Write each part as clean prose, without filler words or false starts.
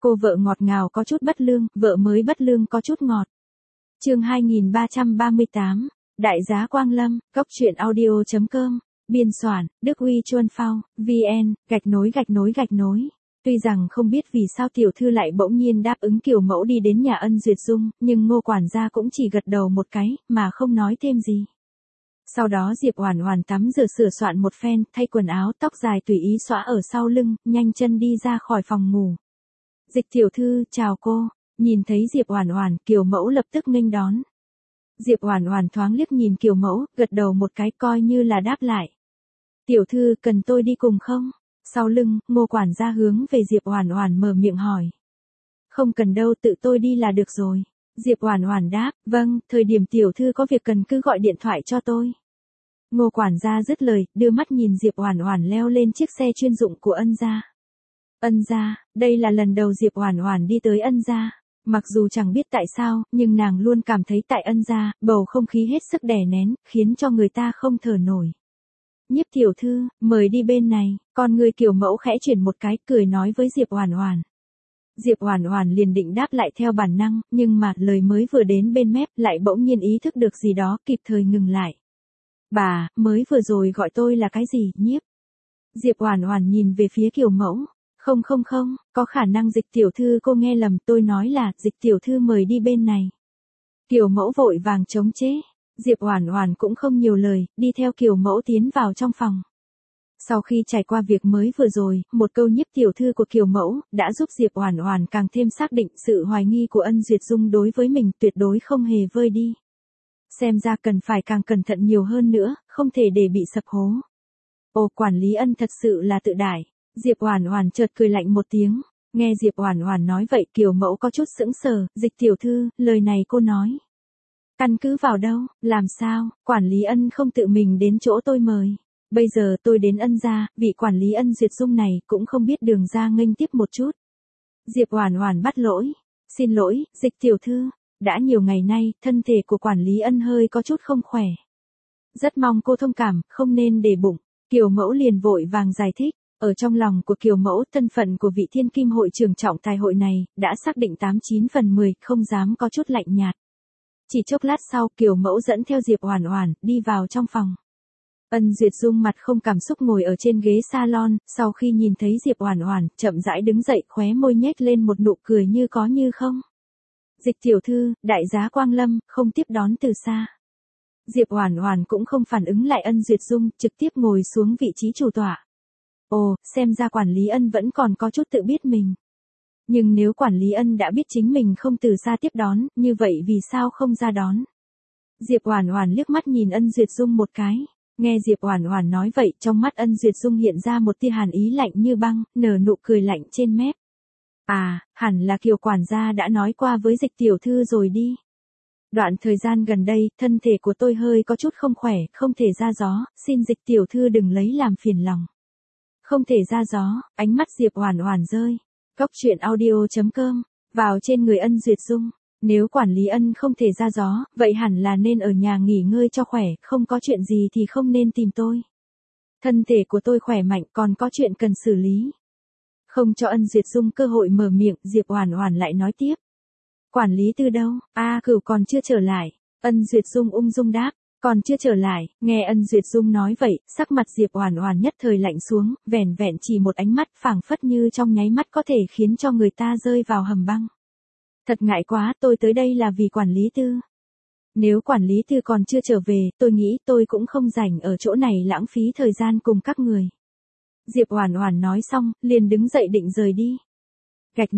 Cô vợ ngọt ngào có chút bất lương, vợ mới bất lương có chút ngọt. Chương 2338, Đại giá Quang Lâm, Cốc truyện audio.com, biên soạn, Đức Uy Chuân Phao, VN, gạch nối. Tuy rằng không biết vì sao tiểu thư lại bỗng nhiên đáp ứng kiểu mẫu đi đến nhà Ân Duyệt Dung, nhưng Ngô quản gia cũng chỉ gật đầu một cái, mà không nói thêm gì. Sau đó Diệp Oản Oản tắm rửa sửa soạn một phen, thay quần áo, tóc dài tùy ý xõa ở sau lưng, nhanh chân đi ra khỏi phòng ngủ. Dịch tiểu thư, chào cô. Nhìn thấy Diệp Oản Oản, Kiều Mẫu lập tức nghênh đón. Diệp Oản Oản thoáng liếc nhìn Kiều Mẫu, gật đầu một cái coi như là đáp lại. Tiểu thư, cần tôi đi cùng không? Sau lưng, Ngô quản gia hướng về Diệp Oản Oản mở miệng hỏi. Không cần đâu, tự tôi đi là được rồi. Diệp Oản Oản đáp, vâng, thời điểm tiểu thư có việc cần cứ gọi điện thoại cho tôi. Ngô quản gia dứt lời, đưa mắt nhìn Diệp Oản Oản leo lên chiếc xe chuyên dụng của Ân gia. Ân gia, đây là lần đầu Diệp Oản Oản đi tới Ân gia. Mặc dù chẳng biết tại sao, nhưng nàng luôn cảm thấy tại Ân gia, bầu không khí hết sức đè nén, khiến cho người ta không thở nổi. Nhiếp tiểu thư, mời đi bên này, con người Kiều Mẫu khẽ chuyển một cái, cười nói với Diệp Oản Oản. Diệp Oản Oản liền định đáp lại theo bản năng, nhưng mà lời mới vừa đến bên mép, lại bỗng nhiên ý thức được gì đó, kịp thời ngừng lại. Bà, mới vừa rồi gọi tôi là cái gì, nhiếp? Diệp Oản Oản nhìn về phía Kiều Mẫu. Không, có khả năng Dịch tiểu thư cô nghe lầm, tôi nói là, Dịch tiểu thư mời đi bên này. Kiều Mẫu vội vàng chống chế. Diệp Oản Oản cũng không nhiều lời, đi theo Kiều Mẫu tiến vào trong phòng. Sau khi trải qua việc mới vừa rồi, một câu nhiếp tiểu thư của Kiều Mẫu, đã giúp Diệp Oản Oản càng thêm xác định sự hoài nghi của Ân Duyệt Dung đối với mình tuyệt đối không hề vơi đi. Xem ra cần phải càng cẩn thận nhiều hơn nữa, không thể để bị sập hố. Ồ, quản lý Ân thật sự là tự đại. Diệp Oản Oản chợt cười lạnh một tiếng. Nghe Diệp Oản Oản nói vậy, Kiều Mẫu có chút sững sờ, Dịch tiểu thư, lời này cô nói. Căn cứ vào đâu, làm sao, quản lý Ân không tự mình đến chỗ tôi mời. Bây giờ tôi đến Ân gia, vị quản lý Ân Duyệt Dung này cũng không biết đường ra nghênh tiếp một chút. Diệp Oản Oản bắt lỗi. Xin lỗi, Dịch tiểu thư, đã nhiều ngày nay, thân thể của quản lý Ân hơi có chút không khỏe. Rất mong cô thông cảm, không nên để bụng. Kiều Mẫu liền vội vàng giải thích. Ở trong lòng của Kiều Mẫu, thân phận của vị thiên kim hội trưởng trọng tài hội này, đã xác định 89/10, không dám có chút lạnh nhạt. Chỉ chốc lát sau, Kiều Mẫu dẫn theo Diệp Oản Oản, đi vào trong phòng. Ân Duyệt Dung mặt không cảm xúc ngồi ở trên ghế salon, sau khi nhìn thấy Diệp Oản Oản, chậm rãi đứng dậy, khóe môi nhếch lên một nụ cười như có như không. Dịch tiểu thư, đại giá Quang Lâm, không tiếp đón từ xa. Diệp Oản Oản cũng không phản ứng lại Ân Duyệt Dung, trực tiếp ngồi xuống vị trí chủ tọa. Ồ, xem ra quản lý Ân vẫn còn có chút tự biết mình. Nhưng nếu quản lý Ân đã biết chính mình không từ xa tiếp đón, như vậy vì sao không ra đón? Diệp Oản Oản liếc mắt nhìn Ân Duyệt Dung một cái. Nghe Diệp Oản Oản nói vậy, trong mắt Ân Duyệt Dung hiện ra một tia hàn ý lạnh như băng, nở nụ cười lạnh trên mép. À, hẳn là Kiều quản gia đã nói qua với Dịch tiểu thư rồi đi. Đoạn thời gian gần đây, thân thể của tôi hơi có chút không khỏe, không thể ra gió, xin Dịch tiểu thư đừng lấy làm phiền lòng. Không thể ra gió, ánh mắt Diệp Oản Oản rơi. Cốc truyện audio.com, vào trên người Ân Duyệt Dung. Nếu quản lý Ân không thể ra gió, vậy hẳn là nên ở nhà nghỉ ngơi cho khỏe, không có chuyện gì thì không nên tìm tôi. Thân thể của tôi khỏe mạnh, còn có chuyện cần xử lý. Không cho Ân Duyệt Dung cơ hội mở miệng, Diệp Oản Oản lại nói tiếp. Quản lý từ đâu? Cửu còn chưa trở lại. Ân Duyệt Dung ung dung đáp. Còn chưa trở lại, nghe Ân Duyệt Dung nói vậy, sắc mặt Diệp Oản Oản nhất thời lạnh xuống, vẻn vẹn chỉ một ánh mắt phảng phất như trong nháy mắt có thể khiến cho người ta rơi vào hầm băng. Thật ngại quá, tôi tới đây là vì quản lý Tư. Nếu quản lý Tư còn chưa trở về, tôi nghĩ tôi cũng không rảnh ở chỗ này lãng phí thời gian cùng các người. Diệp Oản Oản nói xong, liền đứng dậy định rời đi. Gạch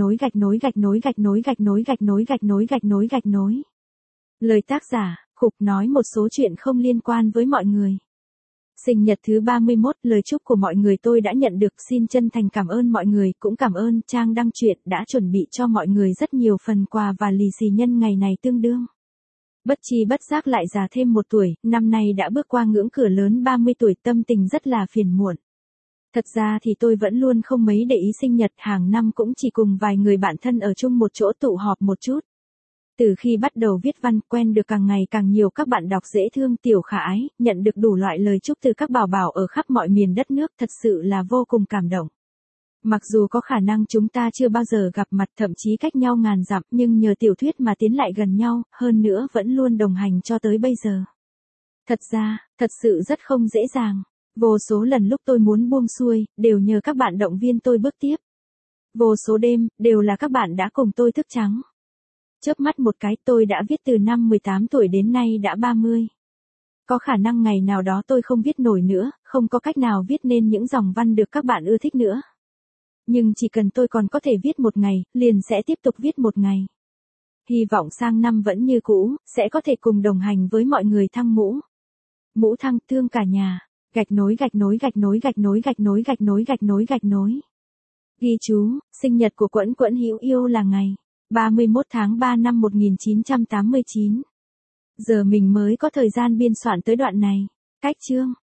nối. Lời tác giả, Khục nói một số chuyện không liên quan với mọi người. Sinh nhật thứ 31, lời chúc của mọi người tôi đã nhận được, xin chân thành cảm ơn mọi người, cũng cảm ơn trang đăng truyện đã chuẩn bị cho mọi người rất nhiều phần quà và lì xì nhân ngày này tương đương. Bất chi bất giác lại già thêm một tuổi, năm nay đã bước qua ngưỡng cửa lớn 30 tuổi, tâm tình rất là phiền muộn. Thật ra thì tôi vẫn luôn không mấy để ý sinh nhật, hàng năm cũng chỉ cùng vài người bạn thân ở chung một chỗ tụ họp một chút. Từ khi bắt đầu viết văn, quen được càng ngày càng nhiều các bạn đọc dễ thương, tiểu khả ái, nhận được đủ loại lời chúc từ các bảo bảo ở khắp mọi miền đất nước, thật sự là vô cùng cảm động. Mặc dù có khả năng chúng ta chưa bao giờ gặp mặt, thậm chí cách nhau ngàn dặm, nhưng nhờ tiểu thuyết mà tiến lại gần nhau, hơn nữa vẫn luôn đồng hành cho tới bây giờ. Thật ra, thật sự rất không dễ dàng. Vô số lần lúc tôi muốn buông xuôi, đều nhờ các bạn động viên tôi bước tiếp. Vô số đêm, đều là các bạn đã cùng tôi thức trắng. Chớp mắt một cái, tôi đã viết từ năm 18 tuổi đến nay đã 30. Có khả năng ngày nào đó tôi không viết nổi nữa, không có cách nào viết nên những dòng văn được các bạn ưa thích nữa. Nhưng chỉ cần tôi còn có thể viết một ngày, liền sẽ tiếp tục viết một ngày. Hy vọng sang năm vẫn như cũ, sẽ có thể cùng đồng hành với mọi người thăng mũ. Mũ thăng thương cả nhà. Gạch nối gạch nối gạch nối gạch nối gạch nối gạch nối gạch nối gạch nối. Ghi chú, sinh nhật của Quẫn Quẫn Hữu Yêu là ngày 31 tháng 3 năm 1989. Giờ mình mới có thời gian biên soạn tới đoạn này. Cách chương